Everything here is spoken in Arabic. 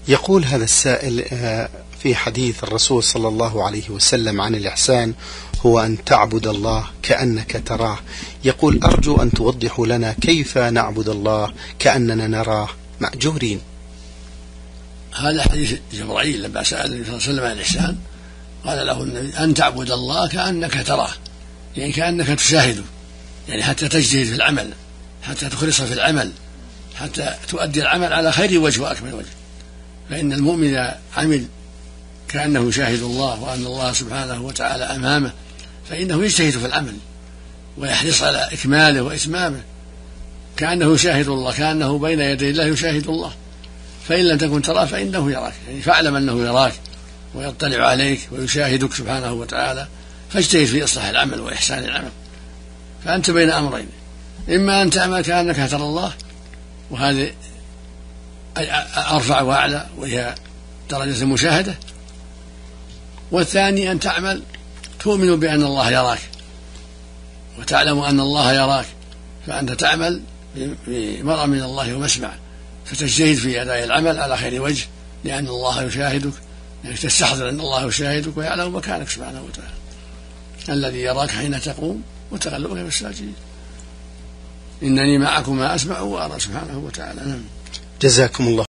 يقول هذا السائل في حديث الرسول صلى الله عليه وسلم عن الإحسان هو أن تعبد الله كأنك تراه. يقول أرجو أن توضحوا لنا كيف نعبد الله كأننا نراه مأجورين. هذا حديث جبرائيل لما سأل النبي صلى الله عليه وسلم عن الإحسان قال له النبي أن تعبد الله كأنك تراه، يعني كأنك تشاهده، يعني حتى تجتهد في العمل، حتى تخلص في العمل، حتى تؤدي العمل على خير وجه وأكمل وجه. فإن المؤمن إذا عمل كأنه يشاهد الله وأن الله سبحانه وتعالى أمامه فإنه يجتهد في العمل ويحرص على إكماله وإتمامه كأنه يشاهد الله، كأنه بين يدي الله يشاهد الله. فإن لم تكن تراه فإنه يراك، يعني فاعلم أنه يراك ويطلع عليك ويشاهدك سبحانه وتعالى، فاجتهد في إصلاح العمل وإحسان العمل. فأنت بين أمرين، إما أن تعمل كأنك ترى الله، وهذه أرفع وأعلى وهي درجة المشاهدة، والثاني أن تعمل تؤمن بأن الله يراك وتعلم أن الله يراك، فأنت تعمل بمرأى من الله ومسمع، فتجتهد في أداء العمل على خير وجه، لأن الله يشاهدك، يعني تستحضر أن الله يشاهدك ويعلم مكانك سبحانه وتعالى، الذي يراك حين تقوم وتقلبك في الساجدين. إنني معكم ما أسمع وأرى سبحانه وتعالى. جزاكم الله.